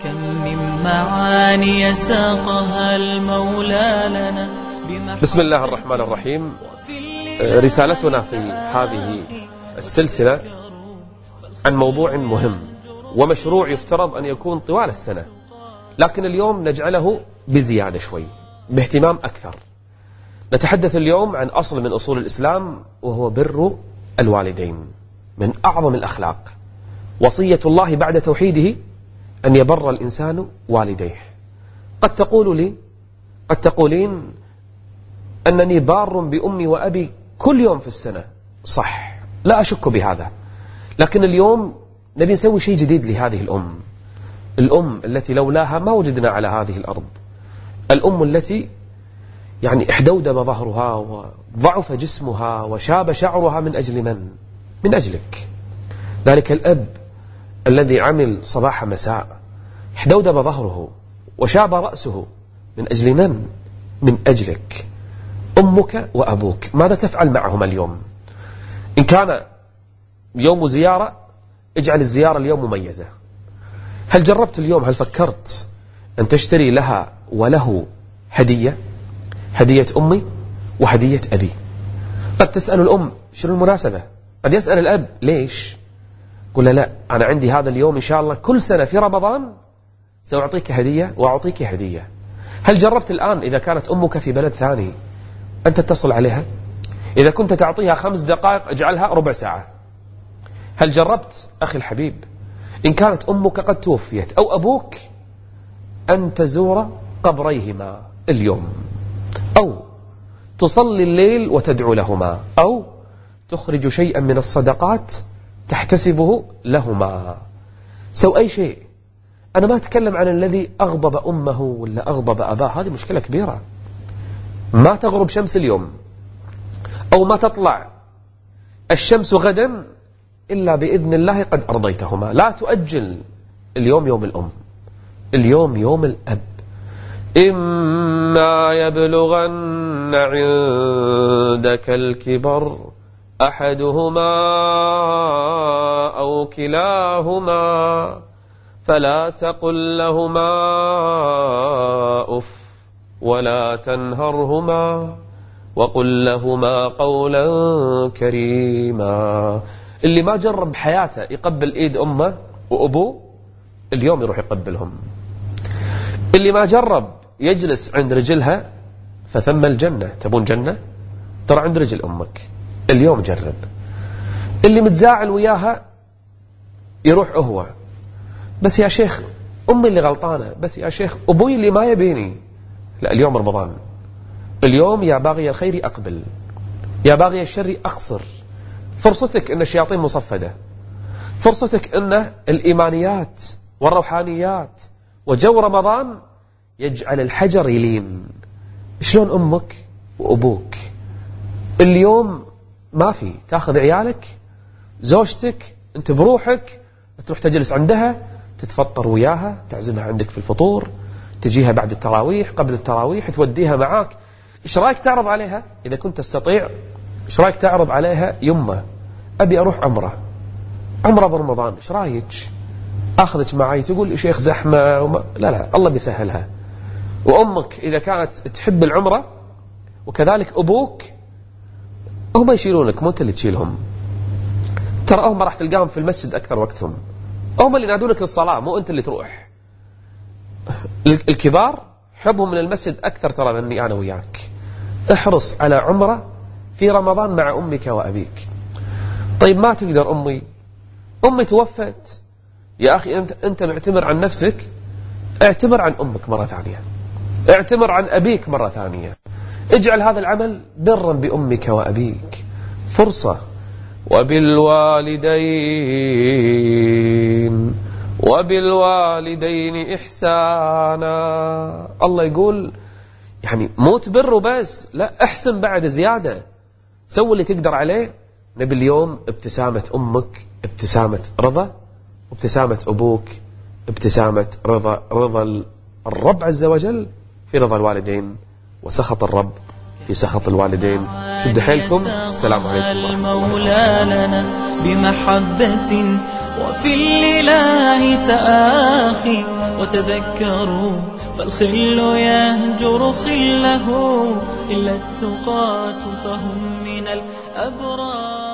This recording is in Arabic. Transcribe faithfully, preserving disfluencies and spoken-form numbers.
كم من معاني ساقها المولى لنا. بسم الله الرحمن الرحيم. رسالتنا في هذه السلسلة عن موضوع مهم ومشروع يفترض أن يكون طوال السنة، لكن اليوم نجعله بزيادة شوي باهتمام أكثر. نتحدث اليوم عن أصل من أصول الإسلام، وهو بر الوالدين، من أعظم الأخلاق. وصية الله بعد توحيده أن يبر الإنسان والديه. قد تقول لي قد تقولين أنني بار بأمي وأبي كل يوم في السنة. صح، لا أشك بهذا، لكن اليوم نبي نسوي شيء جديد لهذه الأم، الأم التي لولاها ما وجدنا على هذه الأرض، الأم التي يعني احدودب ظهرها وضعف جسمها وشاب شعرها من أجل من؟ من أجلك. ذلك الأب الذي عمل صباح مساء، احدودب ظهره وشاب رأسه من أجل من؟ من أجلك. أمك وأبوك، ماذا تفعل معهم اليوم؟ إن كان يوم زيارة، اجعل الزيارة اليوم مميزة. هل جربت اليوم، هل فكرت أن تشتري لها وله هدية؟ هدية أمي وهدية أبي. قد تسأل الأم شنو المناسبة، قد يسأل الأب ليش؟ قل لا، أنا عندي هذا اليوم إن شاء الله كل سنة في رمضان سأعطيك هدية وأعطيك هدية. هل جربت الآن إذا كانت أمك في بلد ثاني أن تتصل عليها؟ إذا كنت تعطيها خمس دقائق اجعلها ربع ساعة. هل جربت أخي الحبيب إن كانت أمك قد توفيت أو أبوك أن تزور قبريهما اليوم، أو تصلي الليل وتدعو لهما، أو تخرج شيئا من الصدقات تحتسبه لهما؟ سو أي شيء. أنا ما أتكلم عن الذي أغضب أمه ولا أغضب أباه، هذه مشكلة كبيرة. ما تغرب شمس اليوم أو ما تطلع الشمس غدا إلا بإذن الله قد أرضيتهما. لا تؤجل اليوم يوم الأم، اليوم يوم الأب. إما يبلغن عندك الكبر أحدهما أو كلاهما فلا تقل لهما أف ولا تنهرهما وقل لهما قولا كريما. اللي ما جرب حياته يقبل إيد أمه وأبوه اليوم يروح يقبلهم. اللي ما جرب يجلس عند رجلها فثم الجنة. تبون جنة؟ ترى عند رجل أمك، اليوم جرب. اللي متزاعل وياها يروح هو، بس يا شيخ أمي اللي غلطانة، بس يا شيخ أبوي اللي ما يبيني. لا، اليوم رمضان، اليوم يا باغي الخير أقبل، يا باغي الشر أقصر. فرصتك أن الشياطين مصفدة، فرصتك أن الإيمانيات والروحانيات وجو رمضان يجعل الحجر يلين. شلون أمك وأبوك اليوم ما في تاخذ عيالك زوجتك أنت بروحك تروح تجلس عندها تتفطر وياها، تعزمها عندك في الفطور، تجيها بعد التراويح قبل التراويح توديها معاك. إيش رأيك تعرض عليها إذا كنت تستطيع؟ إيش رأيك تعرض عليها يمه أبي أروح عمرة عمرة برمضان، إيش رأيك أخذك معي؟ تقول شيخ زحمة وما... لا لا، الله بيسهلها. وأمك إذا كانت تحب العمرة وكذلك أبوك، هم يشيلونك مو أنت اللي تشيلهم. ترى هم راح تلقاهم في المسجد أكثر وقتهم، هم اللي ينادونك للصلاة مو أنت اللي تروح. الكبار حبهم من المسجد أكثر ترى مني أنا وياك. احرص على عمرة في رمضان مع أمك وأبيك. طيب ما تقدر أمي أمي توفت، يا أخي أنت, أنت معتمر عن نفسك، اعتمر عن أمك مرة ثانية، اعتمر عن أبيك مرة ثانية. اجعل هذا العمل برا بأمك وأبيك. فرصة. وبالوالدين وبالوالدين إحسانا. الله يقول يعني مو تبر بس، لا احسن بعد زيادة، سوي اللي تقدر عليه. نبي اليوم ابتسامة أمك ابتسامة رضا، وابتسامة أبوك ابتسامة رضا، رضا الرب عز وجل في رضا الوالدين، وسخط الرب في سخط الوالدين. شد حيلكم. السلام عليكم ورحمة الله. المولى لنا بمحبة وفي الإله تآخي وتذكروا فالخل يهجر خله إلا التقاة فهم من الأبرار.